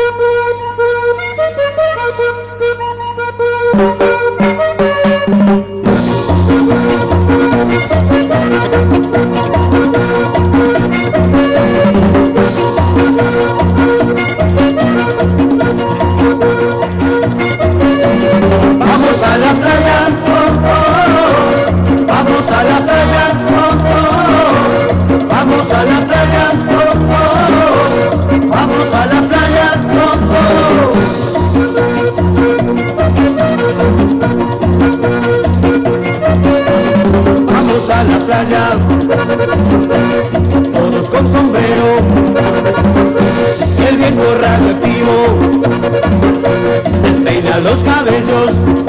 Vamos a la playa, oh, oh. Vamos a la playa, oh, oh. Vamos a la playa, oh, oh. Vamos a la playa, oh, oh. Vamos a la playa, todos con sombrero, el viento radioactivo despeina los cabellos.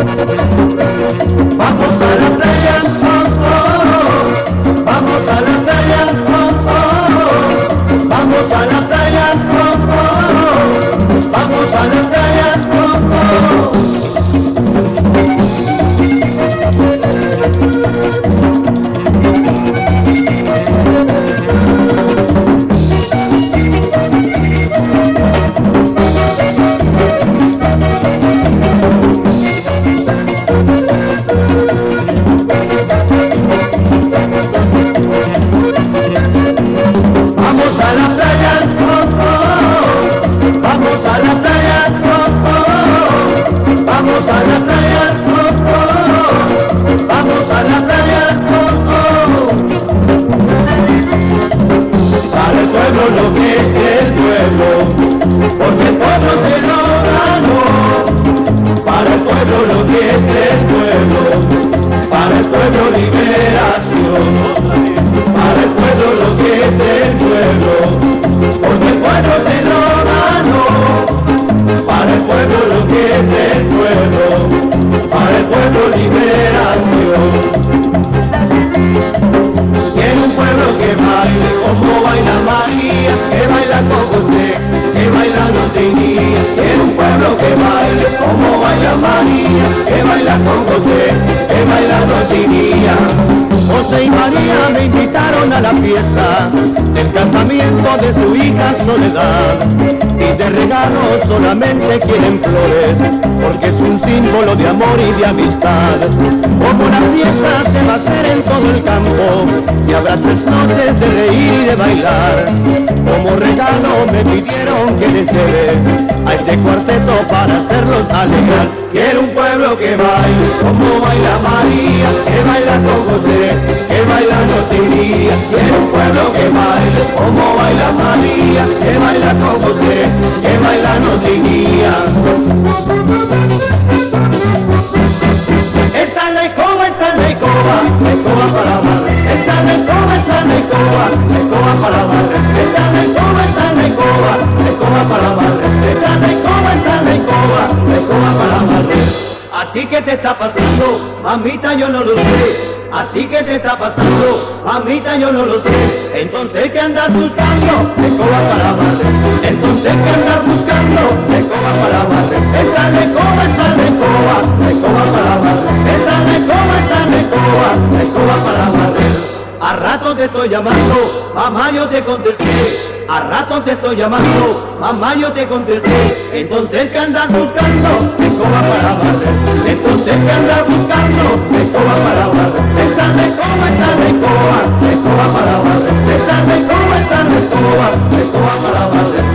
Vamos a la playa, oh, oh. Vamos a la playa, oh, oh. Vamos a la playa, oh, oh. Vamos a la playa, oh, oh. Vamos a la playa, oh, oh. Vamos a la playa, oh, oh. Vamos a la playa, oh, oh. Vamos a la playa, oh, oh. Para el pueblo lo que es del pueblo, porque el pueblo se lo ganó. Para el pueblo lo que es del pueblo, para el pueblo liberación. Para el pueblo lo que es del pueblo, porque el pueblo se lo ganó. Para el pueblo lo que es del pueblo, para el pueblo liberación. Quiero un pueblo que baile como baila María, que baila con José, que baila noche y día. Quiero un pueblo que baile como baila María, que baila con José, que baila noche y día. José y María me invitaron a la fiesta del casamiento de su hija Soledad, y de regalo solamente quieren flores, porque es un símbolo de amor y de amistad. Como la fiesta se va a hacer en todo el campo, y habrá 3 noches de reír y de bailar, como regalo me pidieron que les lleve a este cuarteto para hacerlos alegrar. Quiero un pueblo que baile como baila María, que baila con José, que baila noche y día. Quiero un pueblo que baile como baila María, que baila con José, que baila noche y día. Esa es la escoba, esa es la escoba para barrer. Esa es la escoba, esa es la escoba para barrer. Esa es la escoba, esa es la escoba para barrer. Esa es la escoba, esa es la escoba para barrer. ¿A ti qué te está pasando? Mamita, yo no lo sé. ¿A ti qué te está pasando? Mamita, yo no lo sé. Entonces, ¿qué andas buscando? Escoba para barrer. Entonces, ¿qué andas buscando? Escoba para barrer. Esa es la escoba, esa es la escoba para barrer. Esa es la escoba para barrer. A rato te estoy llamando, mamá, yo te contesté. A rato te estoy llamando, mamá, yo te contesté. Entonces, ¿qué andas buscando? Escoba para barrer. Entonces, ¿qué andas buscando? Escoba para barrer. Esa es la escoba para barrer. Esa es la escoba para barrer.